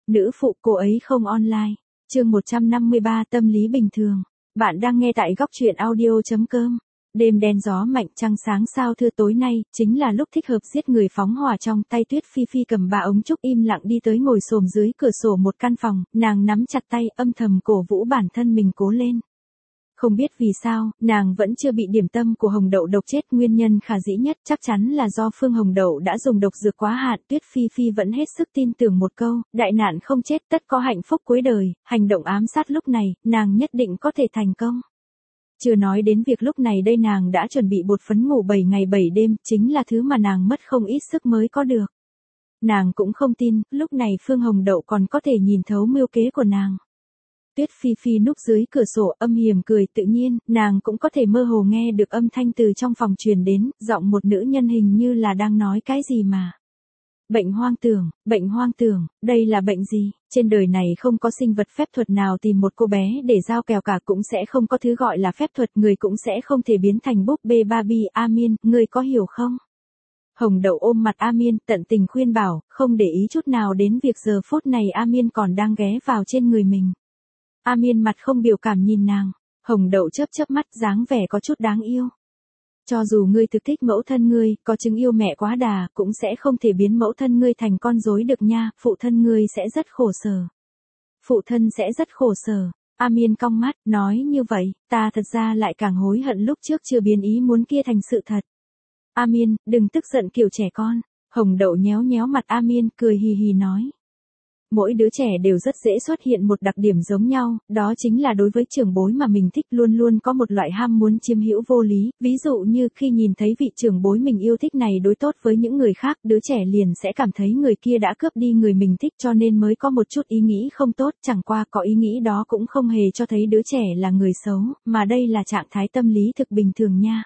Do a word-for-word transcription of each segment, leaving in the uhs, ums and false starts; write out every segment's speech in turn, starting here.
Nữ phụ cô ấy không online. Chương một trăm năm mươi ba tâm lý bình thường. Bạn đang nghe tại góc truyện audio.com. Đêm đen gió mạnh trăng sáng sao thưa tối nay, chính là lúc thích hợp giết người phóng hỏa trong tay. Tuyết Phi Phi cầm ba ống trúc im lặng đi tới ngồi xổm dưới cửa sổ một căn phòng, nàng nắm chặt tay âm thầm cổ vũ bản thân mình cố lên. Không biết vì sao, nàng vẫn chưa bị điểm tâm của Hồng Đậu độc chết, nguyên nhân khả dĩ nhất chắc chắn là do Phương Hồng Đậu đã dùng độc dược quá hạn. Tuyết Phi Phi vẫn hết sức tin tưởng một câu, đại nạn không chết tất có hạnh phúc cuối đời, hành động ám sát lúc này, nàng nhất định có thể thành công. Chưa nói đến việc lúc này đây nàng đã chuẩn bị bột phấn ngủ bảy ngày bảy đêm, chính là thứ mà nàng mất không ít sức mới có được. Nàng cũng không tin, lúc này Phương Hồng Đậu còn có thể nhìn thấu mưu kế của nàng. Tuyết Phi Phi núp dưới cửa sổ âm hiểm cười, tự nhiên, nàng cũng có thể mơ hồ nghe được âm thanh từ trong phòng truyền đến, giọng một nữ nhân hình như là đang nói cái gì mà. Bệnh hoang tưởng, bệnh hoang tưởng, đây là bệnh gì? Trên đời này không có sinh vật phép thuật nào tìm một cô bé để giao kèo cả, cũng sẽ không có thứ gọi là phép thuật, người cũng sẽ không thể biến thành búp bê Barbie. A Miên, ngươi có hiểu không? Hồng Đậu ôm mặt A Miên, tận tình khuyên bảo, không để ý chút nào đến việc giờ phút này A Miên còn đang ghé vào trên người mình. A Miên mặt không biểu cảm nhìn nàng, Hồng Đậu chớp chớp mắt, dáng vẻ có chút đáng yêu. Cho dù ngươi thực thích mẫu thân ngươi, có chứng yêu mẹ quá đà, cũng sẽ không thể biến mẫu thân ngươi thành con rối được nha, phụ thân ngươi sẽ rất khổ sở. Phụ thân sẽ rất khổ sở. A Miên cong mắt, nói như vậy, ta thật ra lại càng hối hận lúc trước chưa biến ý muốn kia thành sự thật. A Miên, đừng tức giận kiểu trẻ con. Hồng Đậu nhéo nhéo mặt A Miên, cười hì hì nói. Mỗi đứa trẻ đều rất dễ xuất hiện một đặc điểm giống nhau, đó chính là đối với trưởng bối mà mình thích luôn luôn có một loại ham muốn chiếm hữu vô lý, ví dụ như khi nhìn thấy vị trưởng bối mình yêu thích này đối tốt với những người khác, đứa trẻ liền sẽ cảm thấy người kia đã cướp đi người mình thích, cho nên mới có một chút ý nghĩ không tốt, chẳng qua có ý nghĩ đó cũng không hề cho thấy đứa trẻ là người xấu, mà đây là trạng thái tâm lý thực bình thường nha.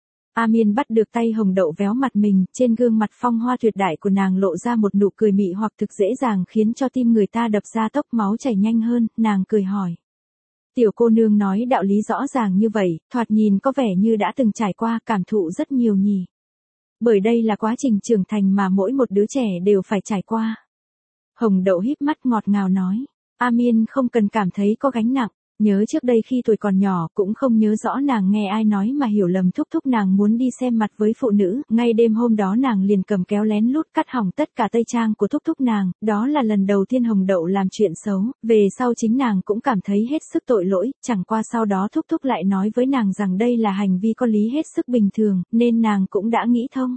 A Miên bắt được tay Hồng Đậu véo mặt mình, trên gương mặt phong hoa tuyệt đại của nàng lộ ra một nụ cười mị hoặc thực dễ dàng khiến cho tim người ta đập ra tốc, máu chảy nhanh hơn, nàng cười hỏi. Tiểu cô nương nói đạo lý rõ ràng như vậy, thoạt nhìn có vẻ như đã từng trải qua, cảm thụ rất nhiều nhỉ. Bởi đây là quá trình trưởng thành mà mỗi một đứa trẻ đều phải trải qua. Hồng Đậu híp mắt ngọt ngào nói. A Miên không cần cảm thấy có gánh nặng. Nhớ trước đây khi tuổi còn nhỏ, cũng không nhớ rõ nàng nghe ai nói mà hiểu lầm thúc thúc nàng muốn đi xem mặt với phụ nữ, ngay đêm hôm đó nàng liền cầm kéo lén lút cắt hỏng tất cả tây trang của thúc thúc nàng, đó là lần đầu tiên Hồng Đậu làm chuyện xấu, về sau chính nàng cũng cảm thấy hết sức tội lỗi, chẳng qua sau đó thúc thúc lại nói với nàng rằng đây là hành vi có lý hết sức bình thường, nên nàng cũng đã nghĩ thông.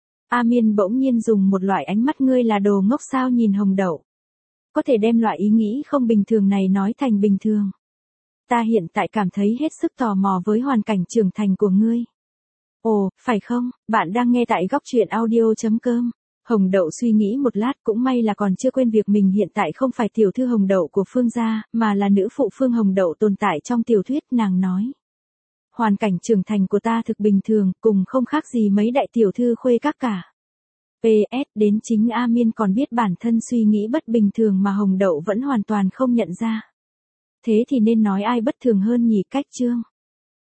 A Miên bỗng nhiên dùng một loại ánh mắt ngươi là đồ ngốc sao nhìn Hồng Đậu. Có thể đem loại ý nghĩ không bình thường này nói thành bình thường. Ta hiện tại cảm thấy hết sức tò mò với hoàn cảnh trưởng thành của ngươi. Ồ, phải không, bạn đang nghe tại góc truyện audio.com. Hồng Đậu suy nghĩ một lát, cũng may là còn chưa quên việc mình hiện tại không phải tiểu thư Hồng Đậu của Phương gia, mà là nữ phụ Phương Hồng Đậu tồn tại trong tiểu thuyết, nàng nói. Hoàn cảnh trưởng thành của ta thực bình thường, cùng không khác gì mấy đại tiểu thư khuê các cả. pê ét đến chính A Miên còn biết bản thân suy nghĩ bất bình thường mà Hồng Đậu vẫn hoàn toàn không nhận ra. Thế thì nên nói ai bất thường hơn nhỉ? Cách chương.